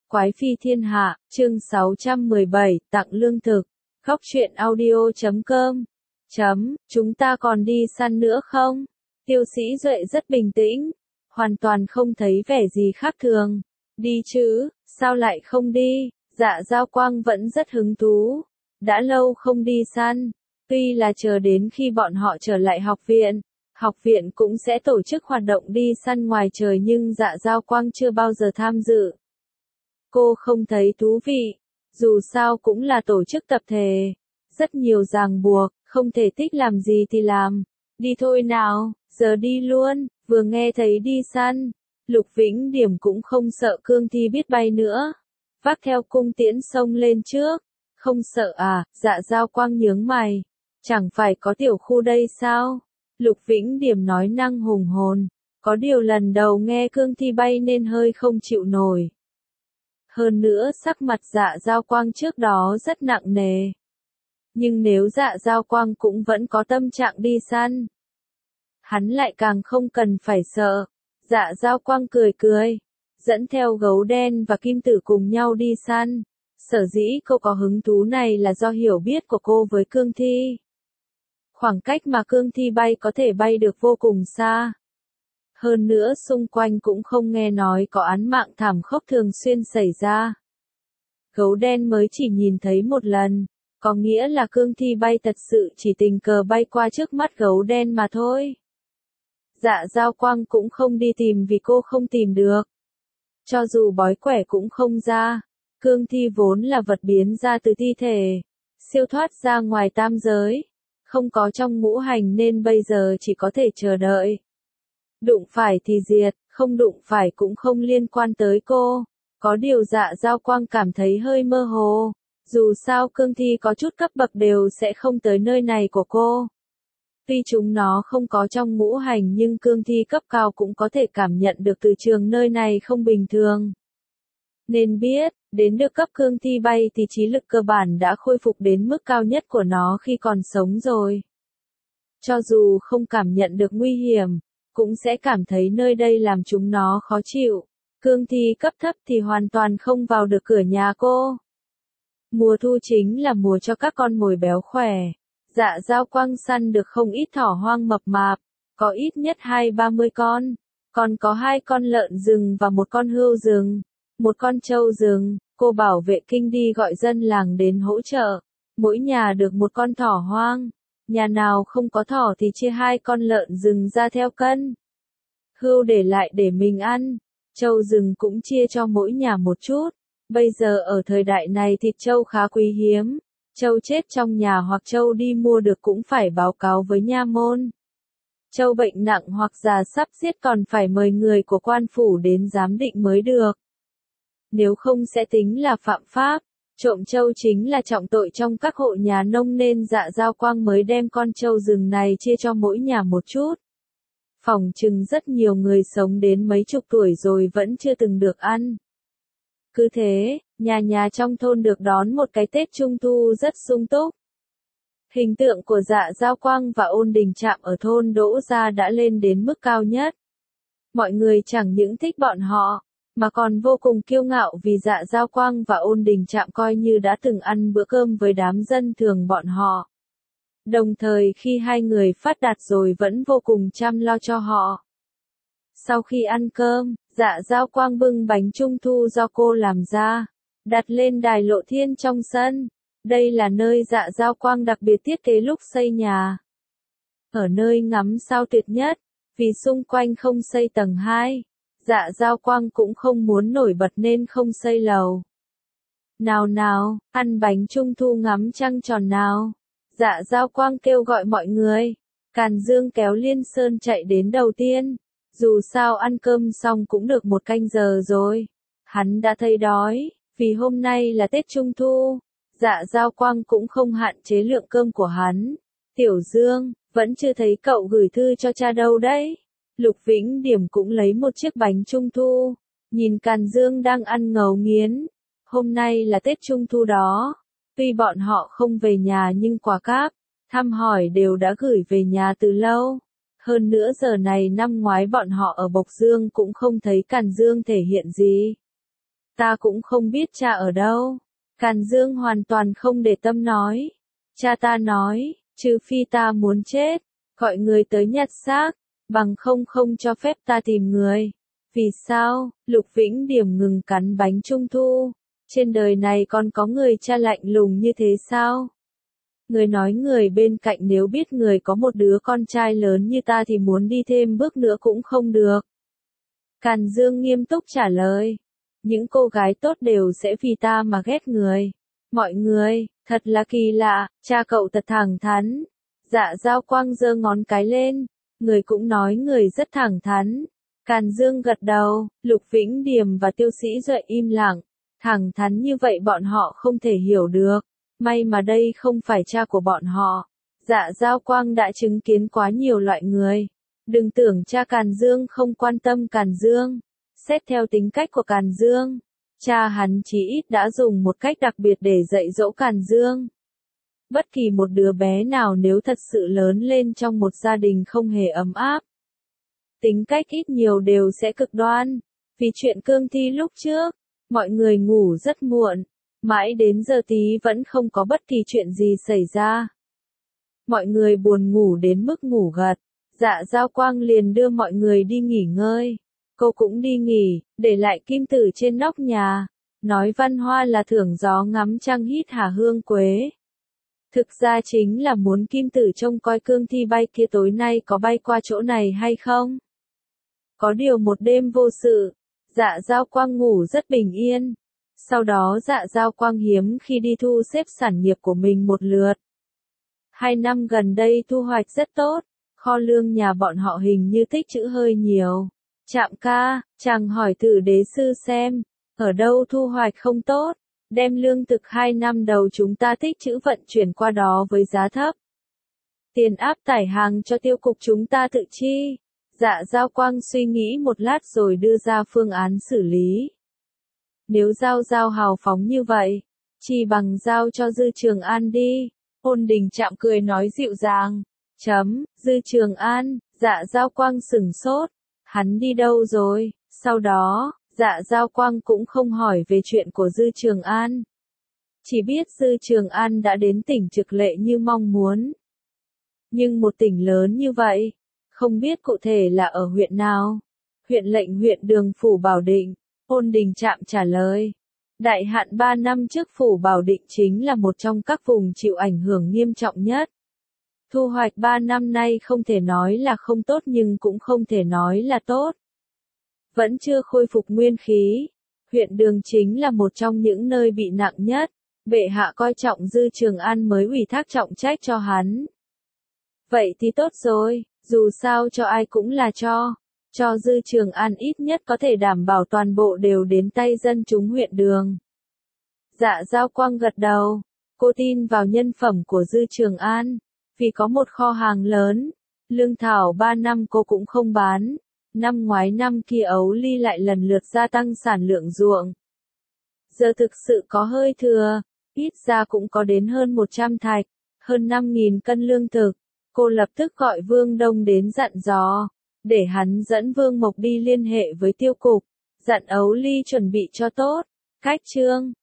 Quái phi thiên hạ, chương 617, tặng lương thực. Góc truyện audio.com. Chúng ta còn đi săn nữa không? Tiêu Sĩ Duệ rất bình tĩnh, hoàn toàn không thấy vẻ gì khác thường. Đi chứ, sao lại không đi? Dạ Giao Quang vẫn rất hứng thú. Đã lâu không đi săn, tuy là chờ đến khi bọn họ trở lại học viện cũng sẽ tổ chức hoạt động đi săn ngoài trời nhưng Dạ Giao Quang chưa bao giờ tham dự. Cô không thấy thú vị, dù sao cũng là tổ chức tập thể, rất nhiều ràng buộc, không thể thích làm gì thì làm. Đi thôi nào, giờ đi luôn. Vừa nghe thấy đi săn, Lục Vĩnh Điểm cũng không sợ Cương Thi biết bay nữa, vác theo cung tiễn xông lên trước. Không sợ à? Dạ Giao Quang nhướng mày, chẳng phải có tiểu khu đây sao? Lục Vĩnh Điểm nói năng hùng hồn, có điều lần đầu nghe Cương Thi bay nên hơi không chịu nổi. Hơn nữa sắc mặt Dạ Giao Quang trước đó rất nặng nề. Nhưng nếu Dạ Giao Quang cũng vẫn có tâm trạng đi săn, hắn lại càng không cần phải sợ. Dạ Giao Quang cười cười, dẫn theo Gấu Đen và Kim Tử cùng nhau đi săn. Sở dĩ cô có hứng thú này là do hiểu biết của cô với Cương Thi. Khoảng cách mà Cương Thi bay có thể bay được vô cùng xa. Hơn nữa xung quanh cũng không nghe nói có án mạng thảm khốc thường xuyên xảy ra. Gấu Đen mới chỉ nhìn thấy một lần, có nghĩa là Cương Thi bay thật sự chỉ tình cờ bay qua trước mắt Gấu Đen mà thôi. Dạ Giao Quang cũng không đi tìm vì cô không tìm được. Cho dù bói quẻ cũng không ra, Cương Thi vốn là vật biến ra từ thi thể, siêu thoát ra ngoài tam giới, không có trong ngũ hành nên bây giờ chỉ có thể chờ đợi. Đụng phải thì diệt, không đụng phải cũng không liên quan tới cô. Có điều Dạ Giao Quang cảm thấy hơi mơ hồ. Dù sao Cương Thi có chút cấp bậc đều sẽ không tới nơi này của cô. Tuy chúng nó không có trong ngũ hành nhưng Cương Thi cấp cao cũng có thể cảm nhận được từ trường nơi này không bình thường. Nên biết, đến được cấp Cương Thi bay thì trí lực cơ bản đã khôi phục đến mức cao nhất của nó khi còn sống rồi. Cho dù không cảm nhận được nguy hiểm, cũng sẽ cảm thấy nơi đây làm chúng nó khó chịu. Cương Thi cấp thấp thì hoàn toàn không vào được cửa nhà cô. Mùa thu chính là mùa cho các con mồi béo khỏe. Dạ Giao Quang săn được không ít thỏ hoang mập mạp, có ít nhất 20-30 con, còn có 2 con lợn rừng và 1 con hươu rừng, 1 con trâu rừng. Cô bảo vệ kinh đi gọi dân làng đến hỗ trợ, mỗi nhà được 1 con thỏ hoang. Nhà nào không có thỏ thì chia 2 con lợn rừng ra theo cân. Hươu để lại để mình ăn, trâu rừng cũng chia cho mỗi nhà một chút. Bây giờ ở thời đại này thịt trâu khá quý hiếm. Trâu chết trong nhà hoặc trâu đi mua được cũng phải báo cáo với nha môn. Trâu bệnh nặng hoặc già sắp giết còn phải mời người của quan phủ đến giám định mới được. Nếu không sẽ tính là phạm pháp. Trộm trâu chính là trọng tội trong các hộ nhà nông nên Dạ Giao Quang mới đem con trâu rừng này chia cho mỗi nhà một chút. Phỏng chừng rất nhiều người sống đến mấy chục tuổi rồi vẫn chưa từng được ăn. Cứ thế, nhà trong thôn được đón một cái Tết Trung Thu rất sung túc. Hình tượng của Dạ Giao Quang và Ôn Đình Trạm ở thôn Đỗ Gia đã lên đến mức cao nhất. Mọi người chẳng những thích bọn họ, mà còn vô cùng kiêu ngạo vì Dạ Giao Quang và Ôn Đình Trạm coi như đã từng ăn bữa cơm với đám dân thường bọn họ. Đồng thời khi hai người phát đạt rồi vẫn vô cùng chăm lo cho họ. Sau khi ăn cơm, Dạ Giao Quang bưng bánh trung thu do cô làm ra, đặt lên đài lộ thiên trong sân. Đây là nơi Dạ Giao Quang đặc biệt thiết kế lúc xây nhà. Ở nơi ngắm sao tuyệt nhất, vì xung quanh không xây tầng 2, Dạ Giao Quang cũng không muốn nổi bật nên không xây lầu. Nào nào, ăn bánh trung thu ngắm trăng tròn nào. Dạ Giao Quang kêu gọi mọi người. Càn Dương kéo Liên Sơn chạy đến đầu tiên. Dù sao ăn cơm xong cũng được 1 canh giờ rồi. Hắn đã thấy đói, vì hôm nay là Tết Trung Thu. Dạ Giao Quang cũng không hạn chế lượng cơm của hắn. Tiểu Dương, vẫn chưa thấy cậu gửi thư cho cha đâu đấy. Lục Vĩnh Điểm cũng lấy một chiếc bánh Trung Thu. Nhìn Càn Dương đang ăn ngấu nghiến. Hôm nay là Tết Trung Thu đó. Tuy bọn họ không về nhà nhưng quà cáp, thăm hỏi đều đã gửi về nhà từ lâu. Hơn nữa giờ này năm ngoái bọn họ ở Bộc Dương cũng không thấy Càn Dương thể hiện gì. Ta cũng không biết cha ở đâu. Càn Dương hoàn toàn không để tâm nói. Cha ta nói, trừ phi ta muốn chết, gọi người tới nhặt xác, bằng không cho phép ta tìm người. Vì sao? Lục Vĩnh Điểm ngừng cắn bánh trung thu. Trên đời này còn có người cha lạnh lùng như thế sao? Người nói người bên cạnh nếu biết người có một đứa con trai lớn như ta thì muốn đi thêm bước nữa cũng không được. Càn Dương nghiêm túc trả lời. Những cô gái tốt đều sẽ vì ta mà ghét người. Mọi người, thật là kỳ lạ, cha cậu thật thẳng thắn. Dạ Giao Quang giơ ngón cái lên, người cũng nói người rất thẳng thắn. Càn Dương gật đầu, Lục Vĩnh Điểm và Tiêu Sĩ Duệ im lặng. Thẳng thắn như vậy bọn họ không thể hiểu được. May mà đây không phải cha của bọn họ. Dạ Giao Quang đã chứng kiến quá nhiều loại người. Đừng tưởng cha Càn Dương không quan tâm Càn Dương. Xét theo tính cách của Càn Dương, cha hắn chí ít đã dùng một cách đặc biệt để dạy dỗ Càn Dương. Bất kỳ một đứa bé nào nếu thật sự lớn lên trong một gia đình không hề ấm áp, tính cách ít nhiều đều sẽ cực đoan. Vì chuyện cương thi lúc trước, mọi người ngủ rất muộn, mãi đến giờ tí vẫn không có bất kỳ chuyện gì xảy ra. Mọi người buồn ngủ đến mức ngủ gật, Dạ Giao Quang liền đưa mọi người đi nghỉ ngơi. Cô cũng đi nghỉ, để lại Kim Tử trên nóc nhà. Nói văn hoa là thưởng gió ngắm trăng hít hà hương quế. Thực ra chính là muốn Kim Tử trông coi cương thi bay kia tối nay có bay qua chỗ này hay không. Có điều một đêm vô sự, Dạ Giao Quang ngủ rất bình yên. Sau đó Dạ Giao Quang hiếm khi đi thu xếp sản nghiệp của mình một lượt. 2 năm gần đây thu hoạch rất tốt, kho lương nhà bọn họ hình như tích trữ hơi nhiều. Trạm ca, chàng hỏi thử đế sư xem, ở đâu thu hoạch không tốt, đem lương thực 2 năm đầu chúng ta tích trữ vận chuyển qua đó với giá thấp. Tiền áp tải hàng cho tiêu cục chúng ta tự chi. Dạ Giao Quang suy nghĩ một lát rồi đưa ra phương án xử lý. Nếu Giao hào phóng như vậy, chỉ bằng giao cho Dư Trường An đi. Ôn Đình Trạm cười nói dịu dàng. Dư Trường An, Dạ Giao Quang sửng sốt. Hắn đi đâu rồi? Sau đó, Dạ Giao Quang cũng không hỏi về chuyện của Dư Trường An. Chỉ biết Dư Trường An đã đến tỉnh Trực Lệ như mong muốn. Nhưng một tỉnh lớn như vậy, không biết cụ thể là ở huyện nào. Huyện Lệnh huyện Đường Phủ Bảo Định, Ôn Đình Trạm trả lời. Đại hạn 3 năm trước Phủ Bảo Định chính là một trong các vùng chịu ảnh hưởng nghiêm trọng nhất. Thu hoạch 3 năm nay không thể nói là không tốt nhưng cũng không thể nói là tốt. Vẫn chưa khôi phục nguyên khí. Huyện Đường chính là một trong những nơi bị nặng nhất. Bệ hạ coi trọng Dư Trường An mới ủy thác trọng trách cho hắn. Vậy thì tốt rồi, dù sao cho ai cũng là cho. Cho Dư Trường An ít nhất có thể đảm bảo toàn bộ đều đến tay dân chúng huyện Đường. Dạ Giao Quang gật đầu. Cô tin vào nhân phẩm của Dư Trường An. Vì có một kho hàng lớn, lương thảo 3 năm cô cũng không bán. Năm ngoái năm kia Ấu Ly lại lần lượt gia tăng sản lượng ruộng. Giờ thực sự có hơi thừa, ít ra cũng có đến hơn 100 thạch, hơn 5.000 cân lương thực. Cô lập tức gọi Vương Đông đến dặn dò, để hắn dẫn Vương Mộc đi liên hệ với tiêu cục, dặn Ấu Ly chuẩn bị cho tốt. Cách chương